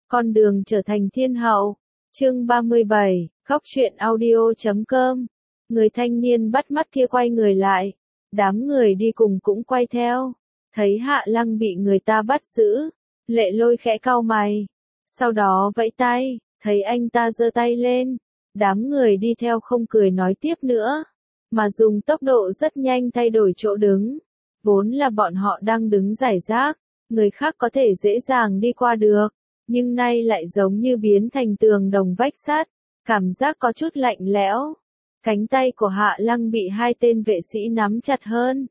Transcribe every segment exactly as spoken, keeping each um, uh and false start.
Con đường trở thành thiên hậu. Chương ba mươi bảy, Góc truyện audio chấm com. Người thanh niên bắt mắt kia quay người lại. Đám người đi cùng cũng quay theo. Thấy Hạ Lăng bị người ta bắt giữ. Lệ Lôi khẽ cau mày. Sau đó vẫy tay, thấy anh ta giơ tay lên. Đám người đi theo không cười nói tiếp nữa, mà dùng tốc độ rất nhanh thay đổi chỗ đứng. Vốn là bọn họ đang đứng rải rác, người khác có thể dễ dàng đi qua được, nhưng nay lại giống như biến thành tường đồng vách sắt, cảm giác có chút lạnh lẽo. Cánh tay của Hạ Lăng bị hai tên vệ sĩ nắm chặt hơn.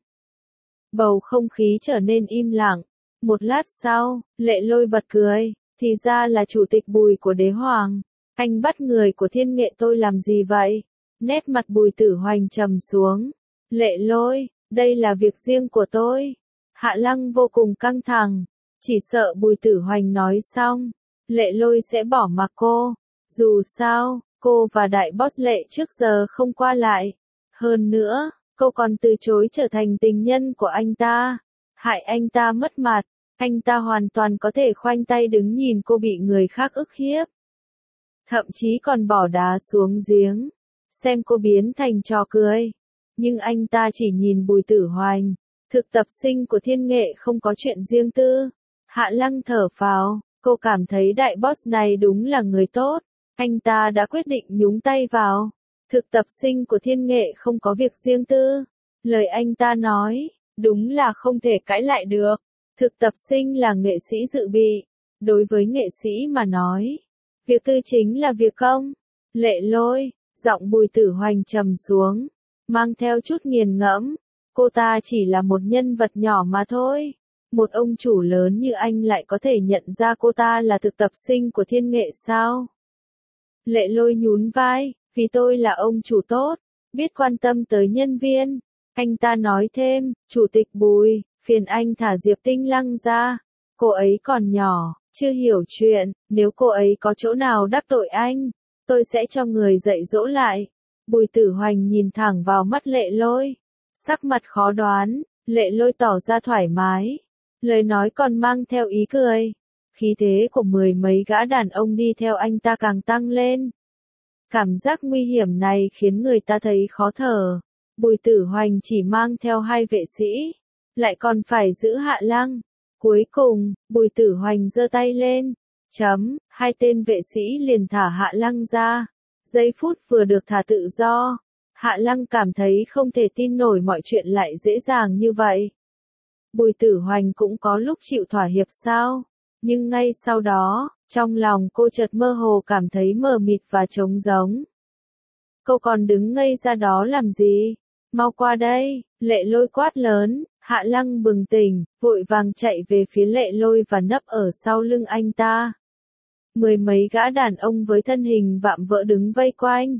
Bầu không khí trở nên im lặng. Một lát sau, Lệ Lôi bật cười, thì ra là chủ tịch Bùi của Đế Hoàng. Anh bắt người của Thiên Nghệ tôi làm gì vậy? Nét mặt Bùi Tử Hoành trầm xuống. Lệ Lôi, đây là việc riêng của tôi. Hạ Lăng vô cùng căng thẳng, chỉ sợ Bùi Tử Hoành nói xong, Lệ Lôi sẽ bỏ mặc cô. Dù sao, cô và đại boss Lệ trước giờ không qua lại. Hơn nữa, cô còn từ chối trở thành tình nhân của anh ta. Hại anh ta mất mặt, anh ta hoàn toàn có thể khoanh tay đứng nhìn cô bị người khác ức hiếp. Thậm chí còn bỏ đá xuống giếng, xem cô biến thành trò cười. Nhưng anh ta chỉ nhìn Bùi Tử Hoành, thực tập sinh của Thiên Nghệ không có chuyện riêng tư. Hạ Lăng thở phào, cô cảm thấy đại boss này đúng là người tốt. Anh ta đã quyết định nhúng tay vào. Thực tập sinh của Thiên Nghệ không có việc riêng tư. Lời anh ta nói, đúng là không thể cãi lại được. Thực tập sinh là nghệ sĩ dự bị. Đối với nghệ sĩ mà nói, việc tư chính là việc công. Lệ Lôi, giọng Bùi Tử Hoành trầm xuống, mang theo chút nghiền ngẫm. Cô ta chỉ là một nhân vật nhỏ mà thôi. Một ông chủ lớn như anh lại có thể nhận ra cô ta là thực tập sinh của Thiên Nghệ sao? Lệ Lôi nhún vai, vì tôi là ông chủ tốt, biết quan tâm tới nhân viên. Anh ta nói thêm, Chủ tịch Bùi, phiền anh thả Diệp Tinh Lăng ra. Cô ấy còn nhỏ, chưa hiểu chuyện, nếu cô ấy có chỗ nào đắc tội anh, tôi sẽ cho người dạy dỗ lại. Bùi Tử Hoành nhìn thẳng vào mắt Lệ Lôi, sắc mặt khó đoán. Lệ Lôi tỏ ra thoải mái, lời nói còn mang theo ý cười. Khí thế của mười mấy gã đàn ông đi theo anh ta càng tăng lên. Cảm giác nguy hiểm này khiến người ta thấy khó thở. Bùi Tử Hoành chỉ mang theo hai vệ sĩ, lại còn phải giữ Hạ Lăng. Cuối cùng, Bùi Tử Hoành giơ tay lên, chấm, hai tên vệ sĩ liền thả Hạ Lăng ra. Giây phút vừa được thả tự do, Hạ Lăng cảm thấy không thể tin nổi mọi chuyện lại dễ dàng như vậy. Bùi Tử Hoành cũng có lúc chịu thỏa hiệp sao? Nhưng ngay sau đó, trong lòng cô chợt mơ hồ cảm thấy mờ mịt và trống rỗng. Cô còn đứng ngây ra đó làm gì? Mau qua đây, Lệ Lôi quát lớn. Hạ Lăng bừng tỉnh, vội vàng chạy về phía Lệ Lôi và nấp ở sau lưng anh ta. Mười mấy gã đàn ông với thân hình vạm vỡ đứng vây quanh,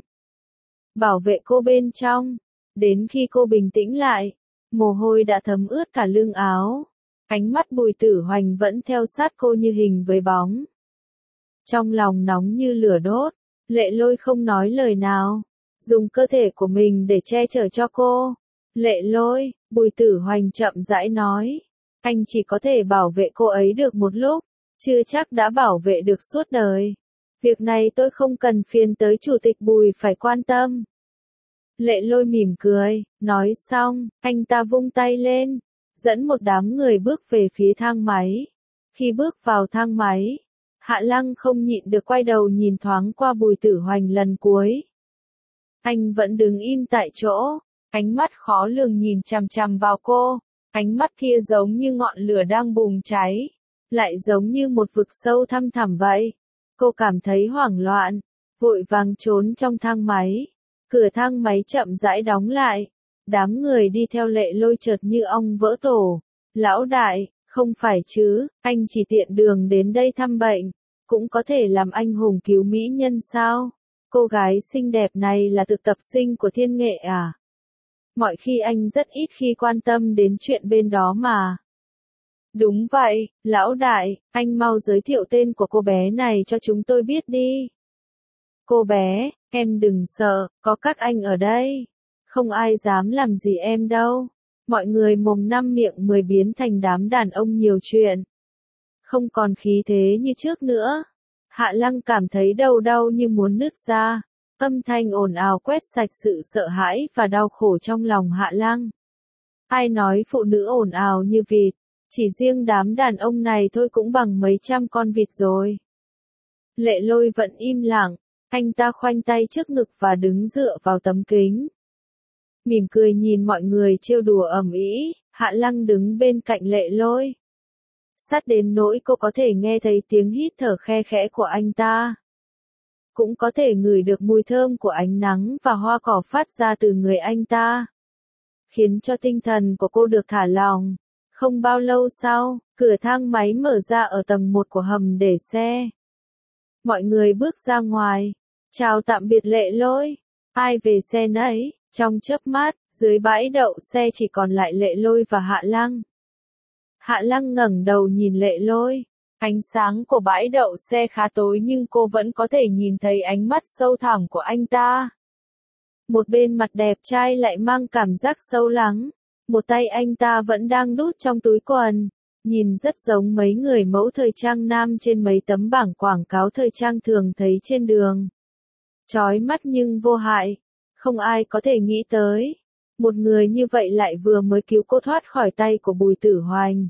bảo vệ cô bên trong. Đến khi cô bình tĩnh lại, mồ hôi đã thấm ướt cả lưng áo. Ánh mắt Bùi Tử Hoành vẫn theo sát cô như hình với bóng. Trong lòng nóng như lửa đốt, Lệ Lôi không nói lời nào, dùng cơ thể của mình để che chở cho cô. Lệ Lôi, Bùi Tử Hoành chậm rãi nói, anh chỉ có thể bảo vệ cô ấy được một lúc, chưa chắc đã bảo vệ được suốt đời. Việc này tôi không cần phiền tới Chủ tịch Bùi phải quan tâm. Lệ Lôi mỉm cười, nói xong, anh ta vung tay lên, dẫn một đám người bước về phía thang máy. Khi bước vào thang máy, Hạ Lăng không nhịn được quay đầu nhìn thoáng qua Bùi Tử Hoành lần cuối. Anh vẫn đứng im tại chỗ, ánh mắt khó lường nhìn chằm chằm vào cô. Ánh mắt kia giống như ngọn lửa đang bùng cháy, lại giống như một vực sâu thăm thẳm vậy. Cô cảm thấy hoảng loạn, vội vàng trốn trong thang máy. Cửa thang máy chậm rãi đóng lại. Đám người đi theo Lệ Lôi chợt như ong vỡ tổ. Lão đại, không phải chứ, anh chỉ tiện đường đến đây thăm bệnh, cũng có thể làm anh hùng cứu mỹ nhân sao? Cô gái xinh đẹp này là thực tập sinh của Thiên Nghệ à? Mọi khi anh rất ít khi quan tâm đến chuyện bên đó mà. Đúng vậy, lão đại, anh mau giới thiệu tên của cô bé này cho chúng tôi biết đi. Cô bé, em đừng sợ, có các anh ở đây. Không ai dám làm gì em đâu. Mọi người mồm năm miệng mười biến thành đám đàn ông nhiều chuyện. Không còn khí thế như trước nữa. Hạ Lăng cảm thấy đầu đau như muốn nứt ra. Âm thanh ồn ào quét sạch sự sợ hãi và đau khổ trong lòng Hạ Lăng. Ai nói phụ nữ ồn ào như vịt, chỉ riêng đám đàn ông này thôi cũng bằng mấy trăm con vịt rồi. Lệ Lôi vẫn im lặng, anh ta khoanh tay trước ngực và đứng dựa vào tấm kính. Mỉm cười nhìn mọi người trêu đùa ầm ĩ, Hạ Lăng đứng bên cạnh Lệ Lôi. Sát đến nỗi cô có thể nghe thấy tiếng hít thở khe khẽ của anh ta. Cũng có thể ngửi được mùi thơm của ánh nắng và hoa cỏ phát ra từ người anh ta. Khiến cho tinh thần của cô được thả lỏng. Không bao lâu sau, cửa thang máy mở ra ở tầng một của hầm để xe. Mọi người bước ra ngoài. Chào tạm biệt Lệ Lôi. Ai về xe nấy, trong chớp mắt, dưới bãi đậu xe chỉ còn lại Lệ Lôi và Hạ Lăng. Hạ Lăng ngẩng đầu nhìn Lệ Lôi. Ánh sáng của bãi đậu xe khá tối nhưng cô vẫn có thể nhìn thấy ánh mắt sâu thẳm của anh ta. Một bên mặt đẹp trai lại mang cảm giác sâu lắng. Một tay anh ta vẫn đang đút trong túi quần. Nhìn rất giống mấy người mẫu thời trang nam trên mấy tấm bảng quảng cáo thời trang thường thấy trên đường. Chói mắt nhưng vô hại. Không ai có thể nghĩ tới. Một người như vậy lại vừa mới cứu cô thoát khỏi tay của Bùi Tử Hoành.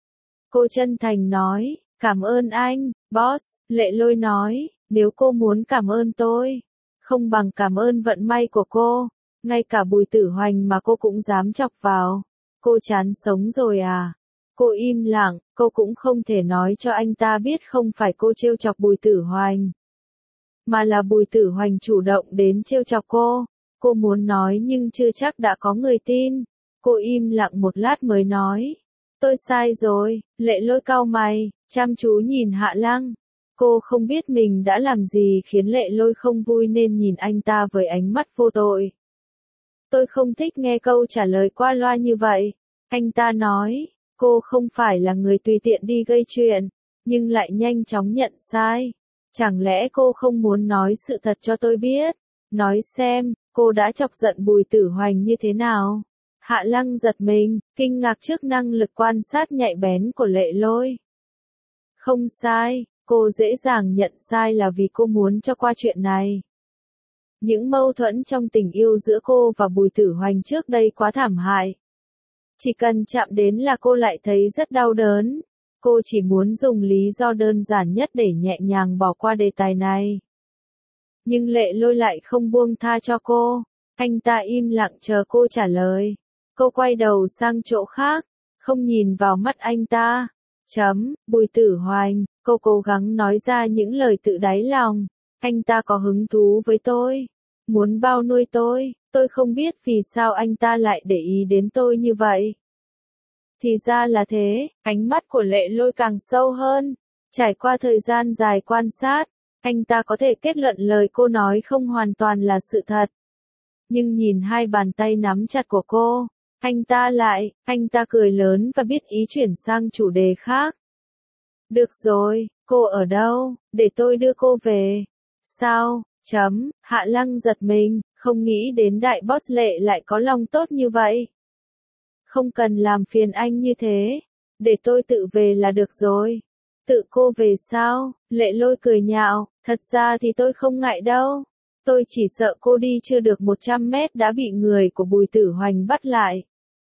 Cô chân thành nói, cảm ơn anh, boss. Lệ Lôi nói, nếu cô muốn cảm ơn tôi, không bằng cảm ơn vận may của cô. Ngay cả Bùi Tử Hoành mà cô cũng dám chọc vào. Cô chán sống rồi à? Cô im lặng, cô cũng không thể nói cho anh ta biết không phải cô trêu chọc Bùi Tử Hoành. Mà là Bùi Tử Hoành chủ động đến trêu chọc cô. Cô muốn nói nhưng chưa chắc đã có người tin. Cô im lặng một lát mới nói. Tôi sai rồi. Lệ Lôi cau mày, chăm chú nhìn Hạ Lăng. Cô không biết mình đã làm gì khiến Lệ Lôi không vui nên nhìn anh ta với ánh mắt vô tội. Tôi không thích nghe câu trả lời qua loa như vậy. Anh ta nói, cô không phải là người tùy tiện đi gây chuyện, nhưng lại nhanh chóng nhận sai. Chẳng lẽ cô không muốn nói sự thật cho tôi biết? Nói xem, cô đã chọc giận Bùi Tử Hoành như thế nào? Hạ Lăng giật mình, kinh ngạc trước năng lực quan sát nhạy bén của Lệ Lôi. Không sai, cô dễ dàng nhận sai là vì cô muốn cho qua chuyện này. Những mâu thuẫn trong tình yêu giữa cô và Bùi Tử Hoành trước đây quá thảm hại. Chỉ cần chạm đến là cô lại thấy rất đau đớn. Cô chỉ muốn dùng lý do đơn giản nhất để nhẹ nhàng bỏ qua đề tài này. Nhưng Lệ Lôi lại không buông tha cho cô. Anh ta im lặng chờ cô trả lời. Cô quay đầu sang chỗ khác, không nhìn vào mắt anh ta. Chấm, Bùi Tử Hoành, cô cố gắng nói ra những lời tự đáy lòng. Anh ta có hứng thú với tôi, muốn bao nuôi tôi, tôi không biết vì sao anh ta lại để ý đến tôi như vậy. Thì ra là thế, ánh mắt của Lệ Lôi càng sâu hơn. Trải qua thời gian dài quan sát, anh ta có thể kết luận lời cô nói không hoàn toàn là sự thật. Nhưng nhìn hai bàn tay nắm chặt của cô, anh ta lại, anh ta cười lớn và biết ý chuyển sang chủ đề khác. Được rồi, cô ở đâu, để tôi đưa cô về. Sao, chấm, Hạ Lăng giật mình, không nghĩ đến đại boss Lệ lại có lòng tốt như vậy. Không cần làm phiền anh như thế, để tôi tự về là được rồi. Tự cô về sao? Lệ Lôi cười nhạo, thật ra thì tôi không ngại đâu. Tôi chỉ sợ cô đi chưa được một trăm mét đã bị người của Bùi Tử Hoành bắt lại.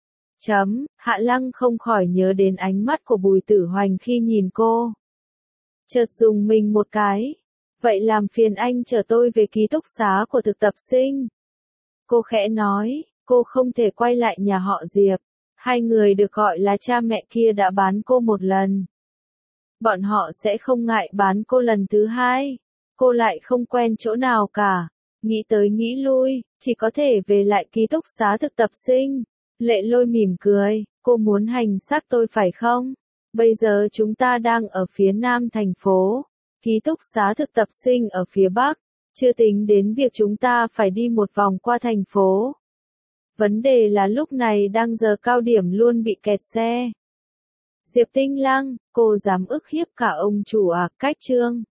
Chấm, Hạ Lăng không khỏi nhớ đến ánh mắt của Bùi Tử Hoành khi nhìn cô. Chợt dùng mình một cái. Vậy làm phiền anh chở tôi về ký túc xá của thực tập sinh. Cô khẽ nói, cô không thể quay lại nhà họ Diệp. Hai người được gọi là cha mẹ kia đã bán cô một lần. Bọn họ sẽ không ngại bán cô lần thứ hai. Cô lại không quen chỗ nào cả. Nghĩ tới nghĩ lui, chỉ có thể về lại ký túc xá thực tập sinh. Lệ Lôi mỉm cười, cô muốn hành xác tôi phải không? Bây giờ chúng ta đang ở phía nam thành phố. Ký túc xá thực tập sinh ở phía bắc. Chưa tính đến việc chúng ta phải đi một vòng qua thành phố. Vấn đề là lúc này đang giờ cao điểm luôn bị kẹt xe. Diệp Tinh Lăng, cô dám ức hiếp cả ông chủ à, Cách Trương.